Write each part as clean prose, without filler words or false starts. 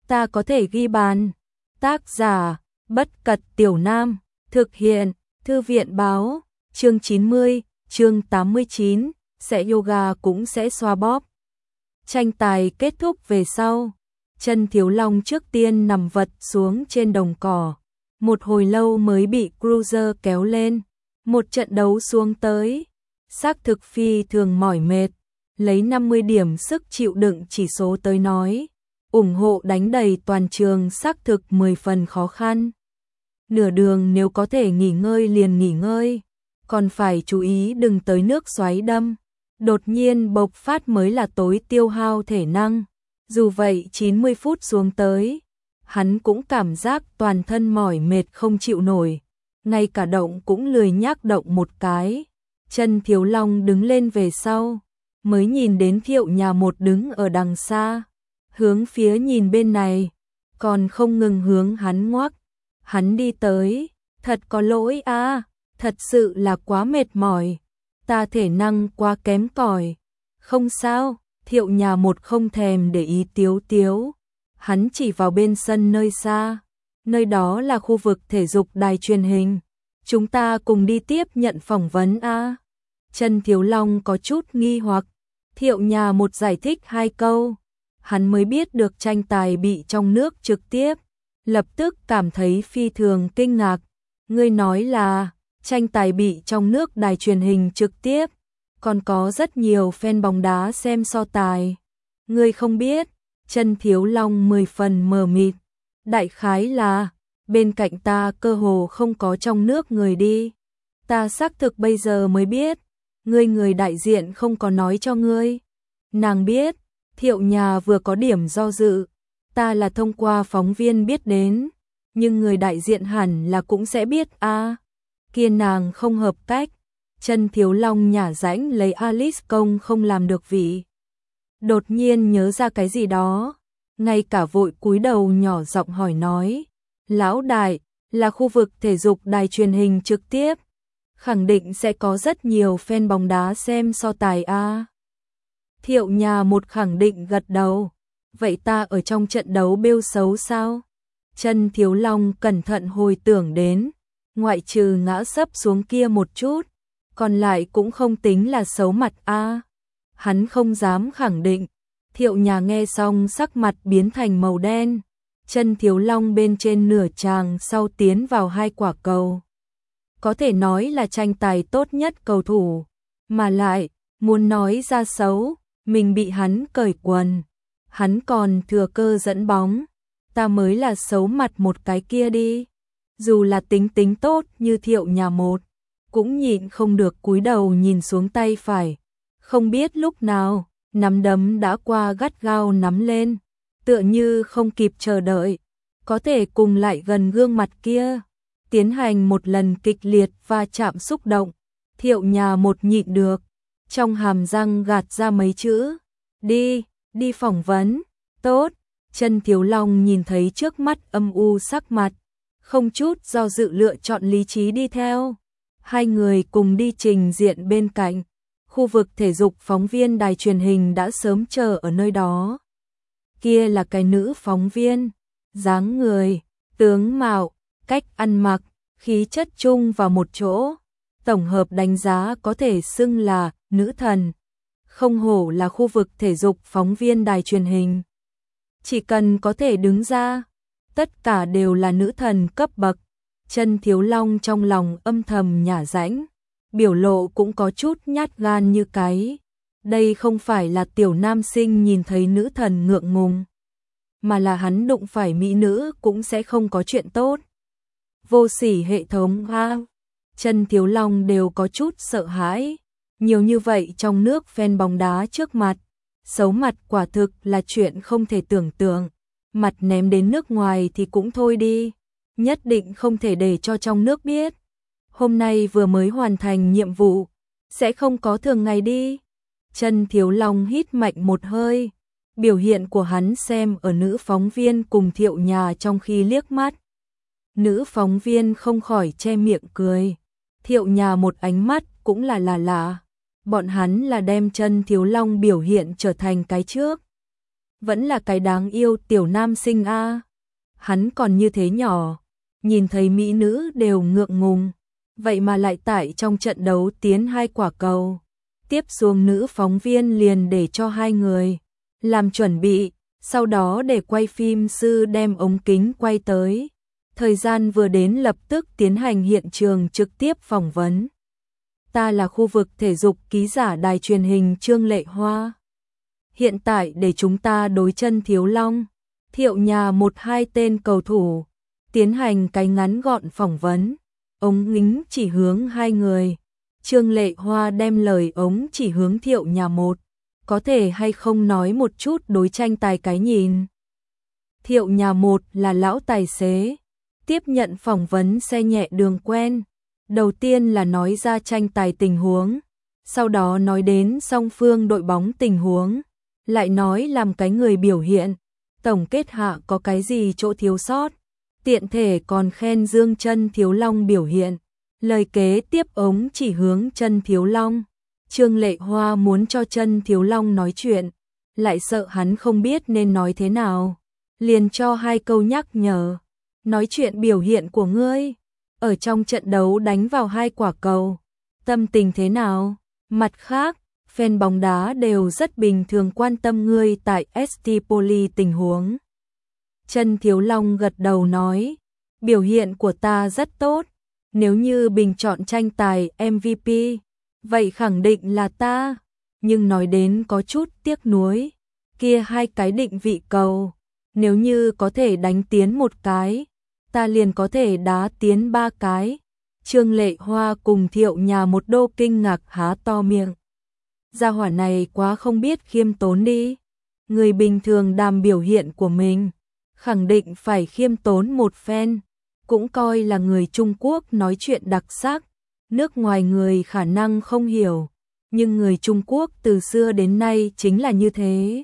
ta có thể ghi bàn. Tác giả, Bất Cật Tiểu Nam, thực hiện, Thư viện báo, chương 90, chương 89, sẽ yoga cũng sẽ xoa bóp. Tranh tài kết thúc về sau, Chân Thiếu Long trước tiên nằm vật xuống trên đồng cỏ, một hồi lâu mới bị Cruiser kéo lên. Một trận đấu xuống tới, xác thực phi thường mỏi mệt, lấy 50 điểm sức chịu đựng chỉ số tới nói, ủng hộ đánh đầy toàn trường xác thực 10 phần khó khăn. Nửa đường nếu có thể nghỉ ngơi liền nghỉ ngơi, còn phải chú ý đừng tới nước xoáy đâm. Đột nhiên bộc phát mới là tối tiêu hao thể năng. Dù vậy 90 phút xuống tới, hắn cũng cảm giác toàn thân mỏi mệt không chịu nổi, ngay cả động cũng lười nhác động một cái. Chân Thiếu Long đứng lên về sau, mới nhìn đến Thiệu Nhà Một đứng ở đằng xa, hướng phía nhìn bên này, còn không ngừng hướng hắn ngoắc. Hắn đi tới, thật có lỗi a, thật sự là quá mệt mỏi, ta thể năng quá kém cỏi. Không sao, Thiệu Nhà Một không thèm để ý Tiếu Tiếu, hắn chỉ vào bên sân nơi xa, nơi đó là khu vực thể dục đài truyền hình, chúng ta cùng đi tiếp nhận phỏng vấn a. Chân Thiếu Long có chút nghi hoặc, Thiệu Nhà Một giải thích 2 câu, hắn mới biết được tranh tài bị trong nước trực tiếp, lập tức cảm thấy phi thường kinh ngạc. Ngươi nói là tranh tài bị trong nước đài truyền hình trực tiếp, còn có rất nhiều fan bóng đá xem so tài. Ngươi không biết? Chân Thiếu Long 10 phần mờ mịt. Đại khái là bên cạnh ta cơ hồ không có trong nước người đi. Ta xác thực bây giờ mới biết, người đại diện không có nói cho ngươi. Nàng biết. Thiệu Nhà vừa có điểm do dự, ta là thông qua phóng viên biết đến, nhưng người đại diện hẳn là cũng sẽ biết a. Kia nàng không hợp cách. Chân Thiếu Long nhả rãnh lấy Alice công không làm được vị. Đột nhiên nhớ ra cái gì đó, ngay cả vội cúi đầu nhỏ giọng hỏi nói, lão đại, là khu vực thể dục đài truyền hình trực tiếp, khẳng định sẽ có rất nhiều fan bóng đá xem so tài a. Thiệu Nhà Một khẳng định gật đầu. Vậy ta ở trong trận đấu bêu xấu sao? Chân Thiếu Long cẩn thận hồi tưởng đến, ngoại trừ ngã sấp xuống kia một chút, còn lại cũng không tính là xấu mặt a. Hắn không dám khẳng định. Thiệu Nhà nghe xong sắc mặt biến thành màu đen. Chân Thiếu Long bên trên nửa tràng sau tiến vào 2 quả cầu. Có thể nói là tranh tài tốt nhất cầu thủ, mà lại muốn nói ra xấu, mình bị hắn cởi quần. Hắn còn thừa cơ dẫn bóng, ta mới là xấu mặt một cái kia đi. Dù là tính tốt như Thiệu Nhà Một, cũng nhịn không được cúi đầu nhìn xuống tay phải. Không biết lúc nào, nắm đấm đã qua gắt gao nắm lên, tựa như không kịp chờ đợi, có thể cùng lại gần gương mặt kia, tiến hành một lần kịch liệt va chạm xúc động. Thiệu Nhà Một nhịn được, trong hàm răng gạt ra mấy chữ, đi phỏng vấn. Tốt. Chân Thiếu Long nhìn thấy trước mắt âm u sắc mặt, không chút do dự lựa chọn lý trí đi theo. 2 người cùng đi trình diện bên cạnh. Khu vực thể dục phóng viên đài truyền hình đã sớm chờ ở nơi đó. Kia là cái nữ phóng viên, dáng người, tướng mạo, cách ăn mặc, khí chất chung vào một chỗ, tổng hợp đánh giá có thể xưng là nữ thần. Không hổ là khu vực thể dục phóng viên đài truyền hình. Chỉ cần có thể đứng ra, tất cả đều là nữ thần cấp bậc. Chân Thiếu Long trong lòng âm thầm nhả rãnh, biểu lộ cũng có chút nhát gan như cái. Đây không phải là tiểu nam sinh nhìn thấy nữ thần ngượng ngùng, mà là hắn đụng phải mỹ nữ cũng sẽ không có chuyện tốt. Vô sỉ hệ thống a. Chân Thiếu Long đều có chút sợ hãi. Nhiều như vậy trong nước fan bóng đá trước mặt, xấu mặt quả thực là chuyện không thể tưởng tượng. Mặt ném đến nước ngoài thì cũng thôi đi, nhất định không thể để cho trong nước biết. Hôm nay vừa mới hoàn thành nhiệm vụ, sẽ không có thường ngày đi. Chân Thiếu Long hít mạnh một hơi, biểu hiện của hắn xem ở nữ phóng viên cùng Thiệu Nhà trong khi liếc mắt. Nữ phóng viên không khỏi che miệng cười, Thiệu Nhà một ánh mắt cũng là lạ. Bọn hắn là đem Chân Thiếu Long biểu hiện trở thành cái trước. vẫn là cái đáng yêu tiểu nam sinh a. Hắn còn như thế nhỏ, nhìn thấy mỹ nữ đều ngượng ngùng, vậy mà lại tại trong trận đấu tiến 2 quả cầu. Tiếp xuống nữ phóng viên liền để cho 2 người làm chuẩn bị, sau đó để quay phim sư đem ống kính quay tới. Thời gian vừa đến lập tức tiến hành hiện trường trực tiếp phỏng vấn. Ta là khu vực thể dục ký giả đài truyền hình Trương Lệ Hoa. Hiện tại để chúng ta đối chân Thiếu Long, Thiệu Nhà 1-2 tên cầu thủ, tiến hành cái ngắn gọn phỏng vấn. Ống kính chỉ hướng 2 người. Trương Lệ Hoa đem lời ống chỉ hướng Thiệu Nhà 1. Có thể hay không nói một chút đối tranh tài cái nhìn. Thiệu Nhà 1 là lão tài xế, tiếp nhận phỏng vấn xe nhẹ đường quen. Đầu tiên là nói ra tranh tài tình huống, sau đó nói đến song phương đội bóng tình huống, lại nói làm cái người biểu hiện, tổng kết hạ có cái gì chỗ thiếu sót, tiện thể còn khen dương chân Thiếu Long biểu hiện. Lời kế tiếp ống chỉ hướng chân Thiếu Long. Trương Lệ Hoa muốn cho chân Thiếu Long nói chuyện, lại sợ hắn không biết nên nói thế nào, liền cho 2 câu nhắc nhở. Nói chuyện biểu hiện của ngươi, ở trong trận đấu đánh vào 2 quả cầu, tâm tình thế nào? Mặt khác, fan bóng đá đều rất bình thường quan tâm ngươi tại ST Poli tình huống. Chân Thiếu Long gật đầu nói, biểu hiện của ta rất tốt, nếu như bình chọn tranh tài MVP, vậy khẳng định là ta, nhưng nói đến có chút tiếc nuối, kia 2 cái định vị cầu, nếu như có thể đánh tiến 1 cái, ta liền có thể đá tiến 3 cái. Trương Lệ Hoa cùng Thiệu Nhà 1 đô kinh ngạc há to miệng. Gia hỏa này quá không biết khiêm tốn đi. Người bình thường đàm biểu hiện của mình, khẳng định phải khiêm tốn một phen, cũng coi là người Trung Quốc nói chuyện đặc sắc. Nước ngoài người khả năng không hiểu, nhưng người Trung Quốc từ xưa đến nay chính là như thế.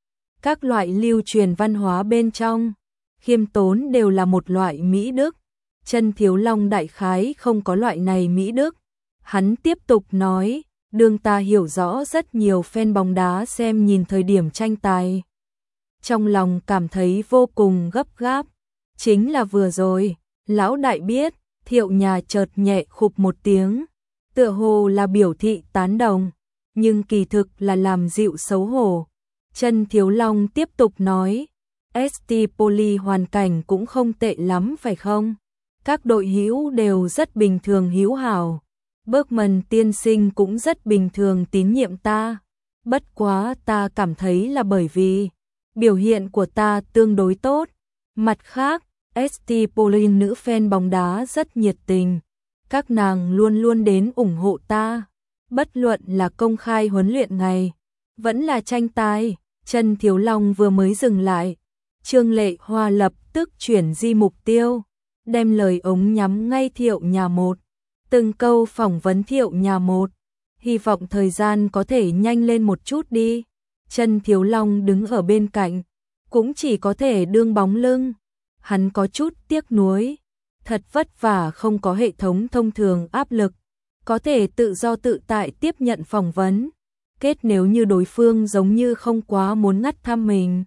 Các loại lưu truyền văn hóa bên trong, khiêm tốn đều là một loại mỹ đức. Chân Thiếu Long đại khái không có loại này mỹ đức. Hắn tiếp tục nói, đương ta hiểu rõ rất nhiều fan bóng đá xem nhìn thời điểm tranh tài, trong lòng cảm thấy vô cùng gấp gáp. Chính là vừa rồi, lão đại biết. Thiệu Nhà chợt nhẹ khục một tiếng, tựa hồ là biểu thị tán đồng, nhưng kỳ thực là làm dịu xấu hổ. Chân Thiếu Long tiếp tục nói, ST Poli hoàn cảnh cũng không tệ lắm phải không? Các đội hữu đều rất bình thường hữu hảo. Bergman tiên sinh cũng rất bình thường tín nhiệm ta. Bất quá ta cảm thấy là bởi vì biểu hiện của ta tương đối tốt. Mặt khác, ST Poli nữ fan bóng đá rất nhiệt tình. Các nàng luôn luôn đến ủng hộ ta. Bất luận là công khai huấn luyện ngày, vẫn là tranh tài. Chân Thiếu Long vừa mới dừng lại, Trương Lệ Hoa lập tức chuyển di mục tiêu, đem lời ống nhắm ngay Thiệu Nhà 1. Từng câu phỏng vấn Thiệu Nhà 1, hy vọng thời gian có thể nhanh lên một chút đi. Chân Thiếu Long đứng ở bên cạnh, cũng chỉ có thể đương bóng lưng. Hắn có chút tiếc nuối, thật vất vả không có hệ thống thông thường áp lực, có thể tự do tự tại tiếp nhận phỏng vấn. Kết nếu như đối phương giống như không quá muốn ngắt thăm mình.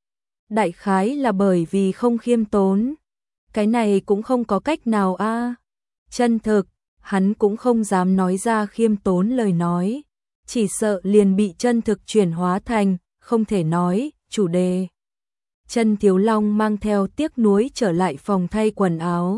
Đại khái là bởi vì không khiêm tốn. Cái này cũng không có cách nào a. Chân thực, hắn cũng không dám nói ra khiêm tốn lời nói. Chỉ sợ liền bị chân thực chuyển hóa thành, không thể nói, chủ đề. Chân Thiếu Long mang theo tiếc nuối trở lại phòng thay quần áo.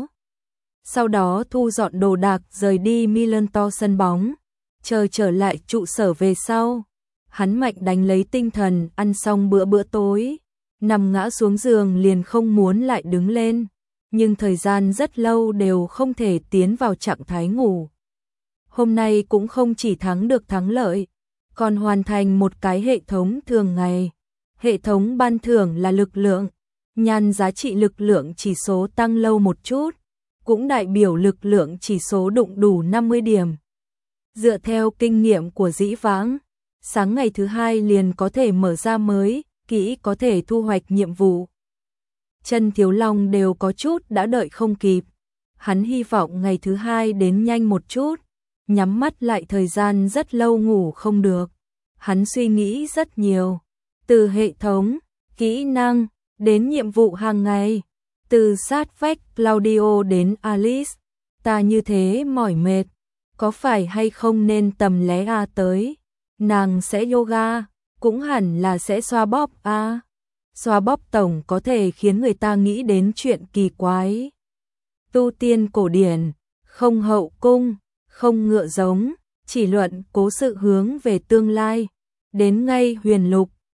Sau đó thu dọn đồ đạc rời đi Milanto sân bóng. Chờ trở lại trụ sở về sau, hắn mạnh đánh lấy tinh thần ăn xong bữa tối, nằm ngã xuống giường liền không muốn lại đứng lên, nhưng thời gian rất lâu đều không thể tiến vào trạng thái ngủ. Hôm nay cũng không chỉ thắng được thắng lợi, còn hoàn thành một cái hệ thống thường ngày. Hệ thống ban thưởng là lực lượng, nhan giá trị lực lượng chỉ số tăng lâu một chút, cũng đại biểu lực lượng chỉ số đụng đủ 50 điểm. Dựa theo kinh nghiệm của dĩ vãng, sáng ngày thứ 2 liền có thể mở ra mới, kỹ có thể thu hoạch nhiệm vụ. Chân Thiếu Long đều có chút đã đợi không kịp. Hắn hy vọng ngày thứ 2 đến nhanh một chút, nhắm mắt lại thời gian rất lâu ngủ không được. Hắn suy nghĩ rất nhiều, từ hệ thống, kỹ năng, đến nhiệm vụ hàng ngày. Từ sát vách Claudio đến Alice, ta như thế mỏi mệt, có phải hay không nên tầm lé tới. Nàng sẽ yoga, cũng hẳn là sẽ xoa bóp Xoa bóp tổng có thể khiến người ta nghĩ đến chuyện kỳ quái. Tu tiên cổ điển, không hậu cung, không ngựa giống, chỉ luận cố sự hướng về tương lai. Đến ngay huyền lục,